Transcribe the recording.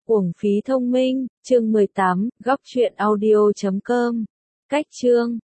Uổng phí thông minh, chương 18, góc truyện audio.com. Cách chương